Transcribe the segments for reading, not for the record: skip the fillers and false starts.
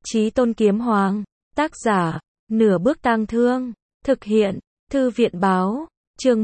Chí Tôn Kiếm Hoàng. Tác giả, Nửa Bước Tang Thương. Thực hiện, Thư viện Báo. Chương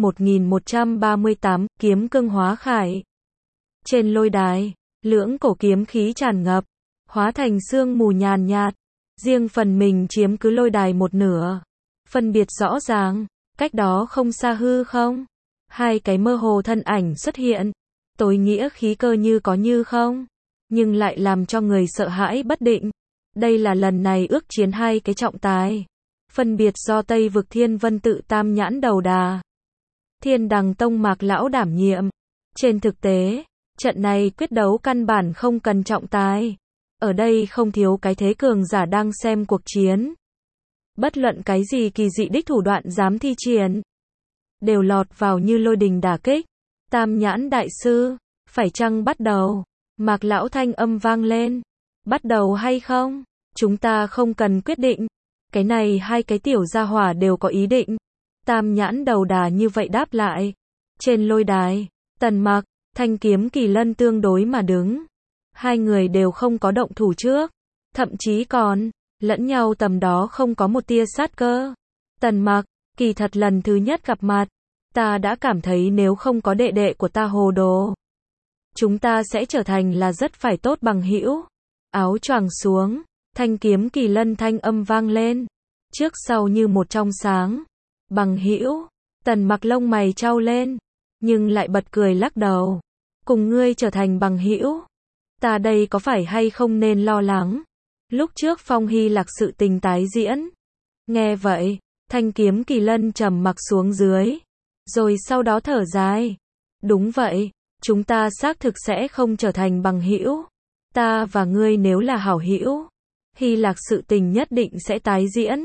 1138, Kiếm Cương Hóa Khải. Trên lôi đài, lưỡng cổ kiếm khí tràn ngập, hóa thành sương mù nhàn nhạt. Riêng phần mình chiếm cứ lôi đài một nửa. Phân biệt rõ ràng, cách đó không xa hư không. Hai cái mơ hồ thân ảnh xuất hiện. Tối nghĩa khí cơ như có như không, nhưng lại làm cho người sợ hãi bất định. Đây là lần này ước chiến hai cái trọng tài. Phân biệt do Tây Vực Thiên Vân Tự Tam Nhãn Đầu Đà, Thiên Đằng Tông Mạc Lão đảm nhiệm. Trên thực tế, trận này quyết đấu căn bản không cần trọng tài. Ở đây không thiếu cái thế cường giả đang xem cuộc chiến. Bất luận cái gì kỳ dị đích thủ đoạn dám thi triển, đều lọt vào như lôi đình đả kích. Tam Nhãn Đại Sư, phải chăng bắt đầu? Mạc Lão thanh âm vang lên. Bắt đầu hay không? Chúng ta không cần quyết định. Cái này hai cái tiểu gia hỏa đều có ý định. Tam Nhãn Đầu Đà như vậy đáp lại. Trên lôi đài, Tần Mặc, Thanh Kiếm Kỳ Lân tương đối mà đứng. Hai người đều không có động thủ trước. Thậm chí còn, lẫn nhau tầm đó không có một tia sát cơ. Tần Mặc, kỳ thật lần thứ nhất gặp mặt, ta đã cảm thấy nếu không có đệ đệ của ta hồ đồ, chúng ta sẽ trở thành là rất phải tốt bằng hữu. Áo choàng xuống, Thanh Kiếm Kỳ Lân thanh âm vang lên. Trước sau như một trong sáng. Bằng hữu, Tần Mặc lông mày chau lên, nhưng lại bật cười lắc đầu. Cùng ngươi trở thành bằng hữu, ta đây có phải hay không nên lo lắng? Lúc trước Phong Hy Lạc sự tình tái diễn. Nghe vậy, Thanh Kiếm Kỳ Lân trầm mặc xuống dưới, rồi sau đó thở dài. Đúng vậy, chúng ta xác thực sẽ không trở thành bằng hữu. Ta và ngươi nếu là hảo hữu, Hy Lạc sự tình nhất định sẽ tái diễn.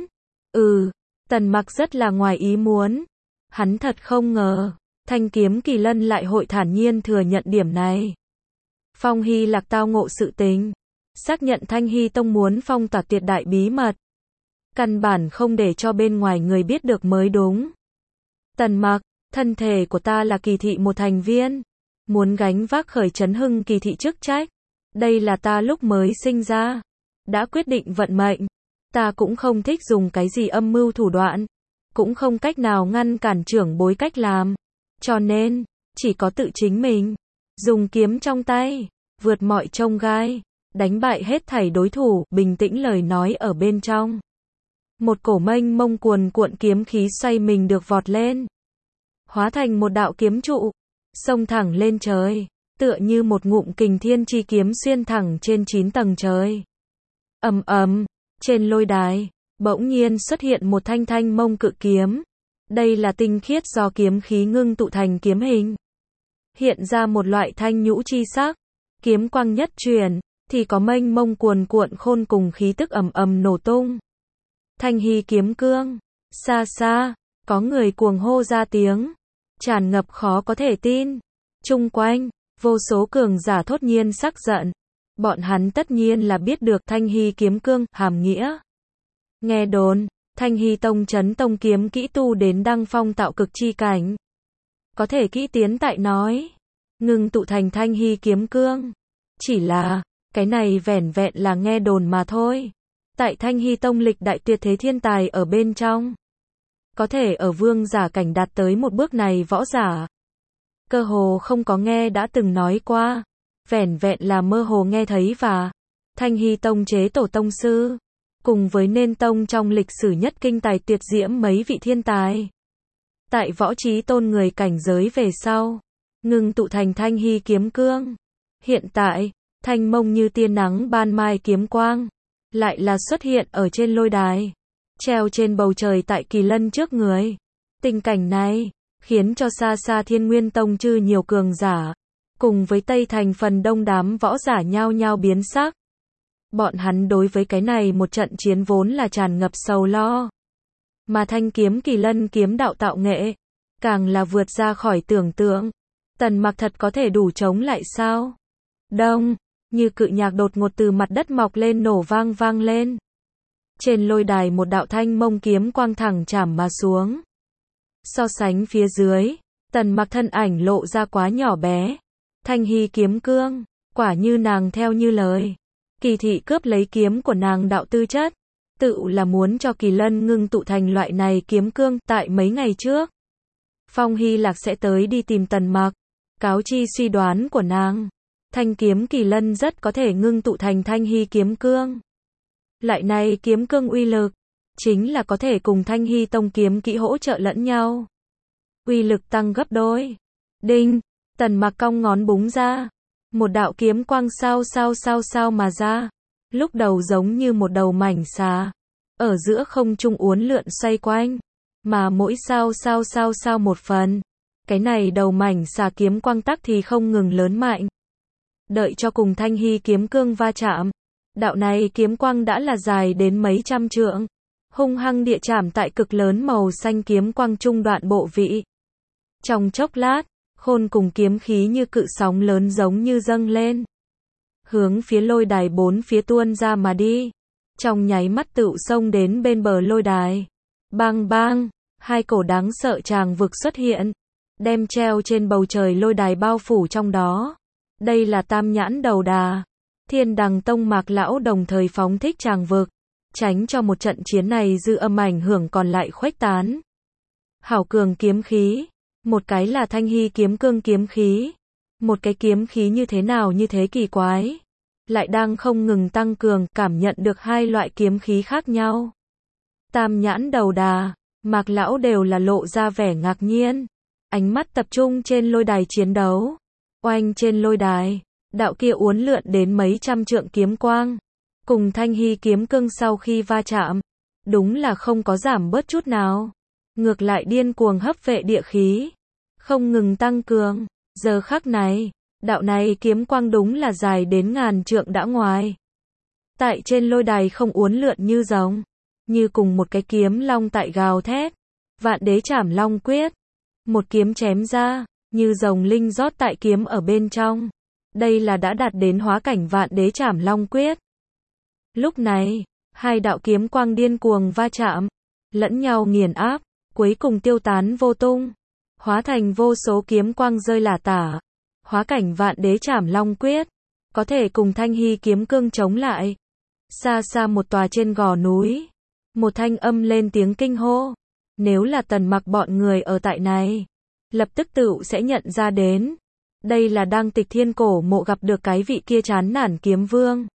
Tần Mặc rất là ngoài ý muốn. Hắn thật không ngờ, Thanh Kiếm Kỳ Lân lại hội thản nhiên thừa nhận điểm này. Phong Hy Lạc tao ngộ sự tình, xác nhận Thanh Hy Tông muốn phong tỏa tuyệt đại bí mật, căn bản không để cho bên ngoài người biết được mới đúng. Tần Mặc, thân thể của ta là kỳ thị một thành viên, muốn gánh vác khởi trấn hưng kỳ thị chức trách. Đây là ta lúc mới sinh ra đã quyết định vận mệnh. Ta cũng không thích dùng cái gì âm mưu thủ đoạn, cũng không cách nào ngăn cản trưởng bối cách làm. Cho nên, chỉ có tự chính mình, dùng kiếm trong tay, vượt mọi chông gai, đánh bại hết thảy đối thủ. Bình tĩnh lời nói ở bên trong, một cổ mênh mông cuồn cuộn kiếm khí xoay mình được vọt lên, hóa thành một đạo kiếm trụ, xông thẳng lên trời, tựa như một ngụm kình thiên chi kiếm xuyên thẳng trên 9 tầng trời. Ầm ầm, trên lôi đài, bỗng nhiên xuất hiện một thanh thanh mông cự kiếm. Đây là tinh khiết do kiếm khí ngưng tụ thành kiếm hình, hiện ra một loại thanh nhũ chi sắc. Kiếm quang nhất truyền, thì có mênh mông cuồn cuộn khôn cùng khí tức ầm ầm nổ tung. Thanh Hy kiếm cương. Xa xa, có người cuồng hô ra tiếng, tràn ngập khó có thể tin. Chung quanh, vô số cường giả thốt nhiên sắc giận. Bọn hắn tất nhiên là biết được Thanh Hy kiếm cương hàm nghĩa. Nghe đồn, Thanh Hy Tông chấn tông kiếm kỹ tu đến đăng phong tạo cực chi cảnh, có thể kỹ tiến tại nói, ngưng tụ thành Thanh Hy kiếm cương. Chỉ là, cái này vẻn vẹn là nghe đồn mà thôi. Tại Thanh Hy Tông lịch đại tuyệt thế thiên tài ở bên trong, có thể ở vương giả cảnh đạt tới một bước này võ giả, cơ hồ không có nghe đã từng nói qua. Vẻn vẹn là mơ hồ nghe thấy và Thanh Hy Tông chế tổ tông sư, cùng với Nên Tông trong lịch sử nhất kinh tài tuyệt diễm mấy vị thiên tài, tại võ trí tôn người cảnh giới về sau, ngưng tụ thành Thanh Hy kiếm cương. Hiện tại, thanh mông như tia nắng ban mai kiếm quang, lại là xuất hiện ở trên lôi đài, treo trên bầu trời tại Kỳ Lân trước người. Tình cảnh này, khiến cho xa xa Thiên Nguyên Tông chư nhiều cường giả, cùng với Tây Thành phần đông đám võ giả nhao nhao biến sắc. Bọn hắn đối với cái này một trận chiến vốn là tràn ngập sầu lo. Mà Thanh Kiếm Kỳ Lân kiếm đạo tạo nghệ, càng là vượt ra khỏi tưởng tượng. Tần Mặc thật có thể đủ chống lại sao? Đông, như cự nhạc đột ngột từ mặt đất mọc lên nổ vang vang lên. Trên lôi đài một đạo thanh mông kiếm quang thẳng chảm mà xuống. So sánh phía dưới, Tần Mặc thân ảnh lộ ra quá nhỏ bé. Thanh Hy kiếm cương, quả như nàng theo như lời, Kỳ thị cướp lấy kiếm của nàng đạo tư chất, tự là muốn cho Kỳ Lân ngưng tụ thành loại này kiếm cương. Tại mấy ngày trước, Phong Hy Lạc sẽ tới đi tìm Tần Mặc, cáo chi suy đoán của nàng. Thanh kiếm Kỳ Lân rất có thể ngưng tụ thành Thanh Hy kiếm cương. Loại này kiếm cương uy lực, chính là có thể cùng Thanh Hy tông kiếm kỹ hỗ trợ lẫn nhau. Uy lực tăng gấp đôi. Đinh, Tần Mặc cong ngón búng ra. Một đạo kiếm quang sao mà ra. Lúc đầu giống như một đầu mảnh xà. Ở giữa không trung uốn lượn xoay quanh. Mà mỗi sao một phần. Cái này đầu mảnh xà kiếm quang tắc thì không ngừng lớn mạnh. Đợi cho cùng Thanh Hy kiếm cương va chạm. Đạo này kiếm quang đã là dài đến mấy trăm trượng. Hung hăng địa chạm tại cực lớn màu xanh kiếm quang trung đoạn bộ vị. Trong chốc lát, khôn cùng kiếm khí như cự sóng lớn giống như dâng lên. Hướng phía lôi đài bốn phía tuôn ra mà đi. Trong nháy mắt tựu xông đến bên bờ lôi đài. Bang bang, hai cổ đáng sợ tràng vực xuất hiện. Đem treo trên bầu trời lôi đài bao phủ trong đó. Đây là Tam Nhãn Đầu Đà. Thiên Đằng Tông Mạc Lão đồng thời phóng thích tràng vực. Tránh cho một trận chiến này dư âm ảnh hưởng còn lại khuếch tán. Hảo cường kiếm khí. Một cái là Thanh Hy kiếm cương kiếm khí. Một cái kiếm khí như thế nào như thế kỳ quái. Lại đang không ngừng tăng cường, cảm nhận được hai loại kiếm khí khác nhau. Tam Nhãn Đầu Đà, Mạc Lão đều là lộ ra vẻ ngạc nhiên. Ánh mắt tập trung trên lôi đài chiến đấu. Oanh trên lôi đài, đạo kia uốn lượn đến mấy trăm trượng kiếm quang. Cùng Thanh Hy kiếm cương sau khi va chạm. Đúng là không có giảm bớt chút nào. Ngược lại điên cuồng hấp vệ địa khí. Không ngừng tăng cường. Giờ khắc này, đạo này kiếm quang đúng là dài đến ngàn trượng đã ngoài. Tại trên lôi đài không uốn lượn như rồng. Như cùng một cái kiếm long tại gào thét. Vạn Đế Trảm Long Quyết. Một kiếm chém ra, như rồng linh rót tại kiếm ở bên trong. Đây là đã đạt đến hóa cảnh Vạn Đế Trảm Long Quyết. Lúc này, hai đạo kiếm quang điên cuồng va chạm, lẫn nhau nghiền áp, cuối cùng tiêu tán vô tung, hóa thành vô số kiếm quang rơi lả tả. Hóa cảnh Vạn Đế Trảm Long Quyết, có thể cùng Thanh Hy kiếm cương chống lại. Xa xa một tòa trên gò núi, một thanh âm lên tiếng kinh hô. Nếu là Tần Mặc bọn người ở tại này, lập tức tựu sẽ nhận ra đến. Đây là đang Tịch Thiên cổ mộ gặp được cái vị kia chán nản kiếm vương.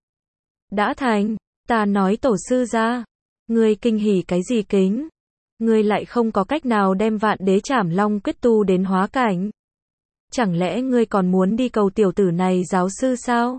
Đã thành, ta nói tổ sư ra, ngươi kinh hỉ cái gì kính? Ngươi lại không có cách nào đem Vạn Đế Trảm Long Quyết tu đến hóa cảnh. Chẳng lẽ ngươi còn muốn đi cầu tiểu tử này giáo sư sao?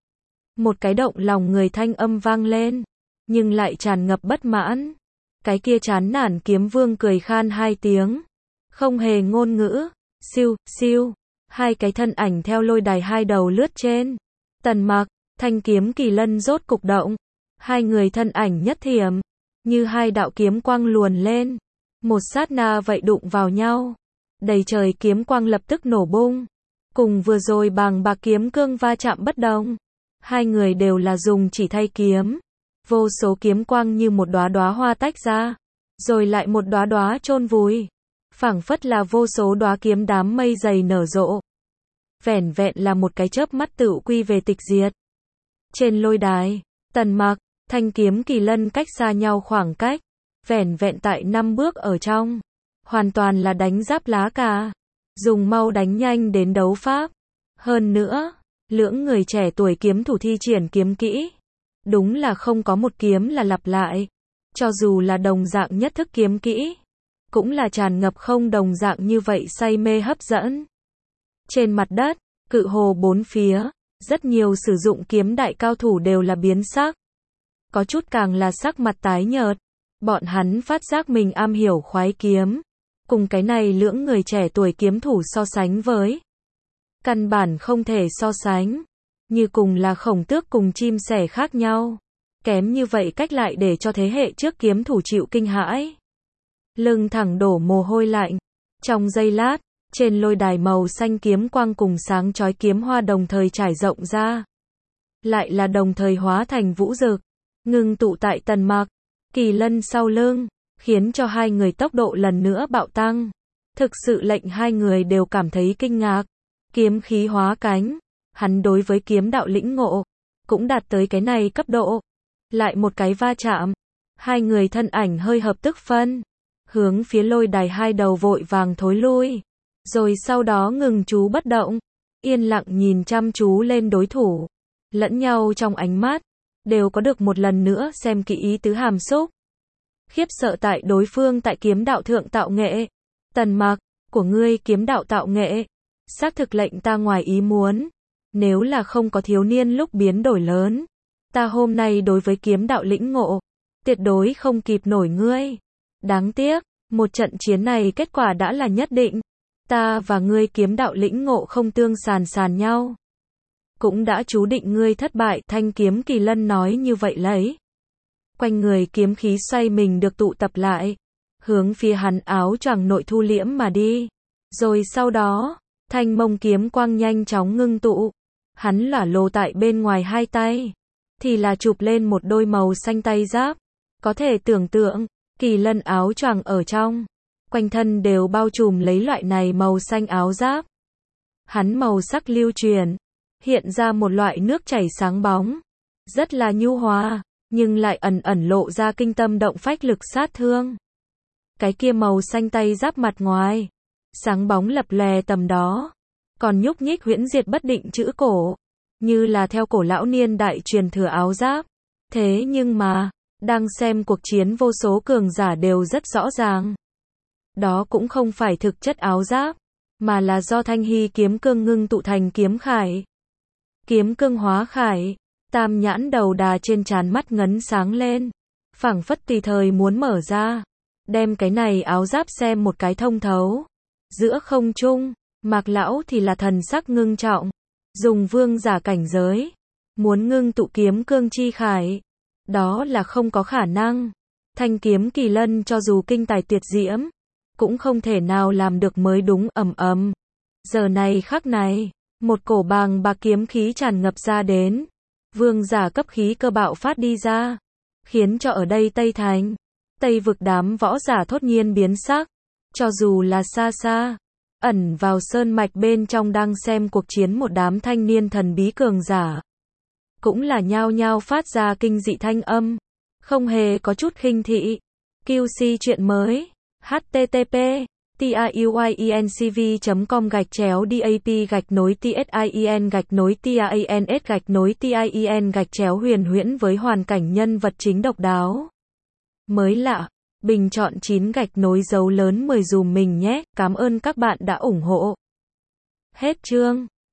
Một cái động lòng người thanh âm vang lên, nhưng lại tràn ngập bất mãn. Cái kia chán nản kiếm vương cười khan hai tiếng, không hề ngôn ngữ. Siêu, siêu, hai cái thân ảnh theo lôi đài hai đầu lướt trên. Tần Mặc, thanh kiếm Kỳ Lân rốt cục động. Hai người thân ảnh nhất thiểm, như hai đạo kiếm quang luồn lên. Một sát na vậy đụng vào nhau. Đầy trời kiếm quang lập tức nổ bung. Cùng vừa rồi bàng bạc kiếm cương va chạm bất đồng. Hai người đều là dùng chỉ thay kiếm. Vô số kiếm quang như một đóa đóa hoa tách ra, rồi lại một đóa đóa chôn vùi. Phảng phất là vô số đóa kiếm đám mây dày nở rộ. Vẻn vẹn là một cái chớp mắt tựu quy về tịch diệt. Trên lôi đài, Tần Mặc, thanh kiếm Kỳ Lân cách xa nhau khoảng cách, vẻn vẹn tại 5 bước ở trong. Hoàn toàn là đánh giáp lá cà. Dùng mau đánh nhanh đến đấu pháp. Hơn nữa, lưỡng người trẻ tuổi kiếm thủ thi triển kiếm kỹ. Đúng là không có một kiếm là lặp lại. Cho dù là đồng dạng nhất thức kiếm kỹ, cũng là tràn ngập không đồng dạng như vậy say mê hấp dẫn. Trên mặt đất, cự hồ bốn phía, rất nhiều sử dụng kiếm đại cao thủ đều là biến sắc. Có chút càng là sắc mặt tái nhợt. Bọn hắn phát giác mình am hiểu khoái kiếm. Cùng cái này lưỡng người trẻ tuổi kiếm thủ so sánh với. Căn bản không thể so sánh. Như cùng là khổng tước cùng chim sẻ khác nhau. Kém như vậy cách lại để cho thế hệ trước kiếm thủ chịu kinh hãi. Lưng thẳng đổ mồ hôi lạnh. Trong giây lát, trên lôi đài màu xanh kiếm quang cùng sáng chói kiếm hoa đồng thời trải rộng ra. Lại là đồng thời hóa thành vũ dực. Ngưng tụ tại Tần Mặc, Kỳ Lân sau lưng, khiến cho hai người tốc độ lần nữa bạo tăng. Thực sự lệnh hai người đều cảm thấy kinh ngạc. Kiếm khí hóa cánh. Hắn đối với kiếm đạo lĩnh ngộ, cũng đạt tới cái này cấp độ. Lại một cái va chạm. Hai người thân ảnh hơi hợp tức phân. Hướng phía lôi đài hai đầu vội vàng thối lui. Rồi sau đó ngừng chú bất động. Yên lặng nhìn chăm chú lên đối thủ. Lẫn nhau trong ánh mắt. Đều có được một lần nữa xem kỹ ý tứ hàm xúc. Khiếp sợ tại đối phương tại kiếm đạo thượng tạo nghệ. Tần Mặc, của ngươi kiếm đạo tạo nghệ. Xác thực lệnh ta ngoài ý muốn. Nếu là không có thiếu niên lúc biến đổi lớn. Ta hôm nay đối với kiếm đạo lĩnh ngộ. Tuyệt đối không kịp nổi ngươi. Đáng tiếc, một trận chiến này kết quả đã là nhất định. Ta và ngươi kiếm đạo lĩnh ngộ không tương sàn nhau. Cũng đã chú định ngươi thất bại. Thanh kiếm Kỳ Lân nói như vậy lấy. Quanh người kiếm khí xoay mình được tụ tập lại. Hướng phía hắn áo choàng nội thu liễm mà đi. Rồi sau đó, thanh mông kiếm quang nhanh chóng ngưng tụ. Hắn lả lồ tại bên ngoài hai tay. Thì là chụp lên một đôi màu xanh tay giáp. Có thể tưởng tượng, Kỳ Lân áo choàng ở trong. Quanh thân đều bao trùm lấy loại này màu xanh áo giáp. Hắn màu sắc lưu truyền. Hiện ra một loại nước chảy sáng bóng. Rất là nhu hòa. Nhưng lại ẩn ẩn lộ ra kinh tâm động phách lực sát thương. Cái kia màu xanh tay giáp mặt ngoài. Sáng bóng lập lè tầm đó. Còn nhúc nhích huyễn diệt bất định chữ cổ. Như là theo cổ lão niên đại truyền thừa áo giáp. Thế nhưng mà, đang xem cuộc chiến vô số cường giả đều rất rõ ràng. Đó cũng không phải thực chất áo giáp. Mà là do thanh hy kiếm cương ngưng tụ thành kiếm khải. Kiếm cương hóa khải. Tam nhãn đầu đà trên trán mắt ngấn sáng lên. Phảng phất tùy thời muốn mở ra. Đem cái này áo giáp xem một cái thông thấu. Giữa không trung, Mạc lão thì là thần sắc ngưng trọng. Dùng vương giả cảnh giới. Muốn ngưng tụ kiếm cương chi khải. Đó là không có khả năng. Thanh kiếm Kỳ Lân cho dù kinh tài tuyệt diễm. Cũng không thể nào làm được mới đúng. Ầm. Giờ này khắc này. Một cổ bàng bạc kiếm khí tràn ngập ra đến. Vương giả cấp khí cơ bạo phát đi ra. Khiến cho ở đây Tây Thành. Tây vực đám võ giả thốt nhiên biến sắc. Cho dù là xa xa. Ẩn vào sơn mạch bên trong đang xem cuộc chiến một đám thanh niên thần bí cường giả. Cũng là nhao nhao phát ra kinh dị thanh âm. Không hề có chút khinh thị. QC chuyện mới. http tiuyenCV.com/DAP-TIEN-TIANS-TIEN huyền với hoàn cảnh nhân vật chính độc đáo. Mới lạ. Bình chọn 9 dấu lớn 10 dùm mình nhé. Cảm ơn các bạn đã ủng hộ. Hết chương.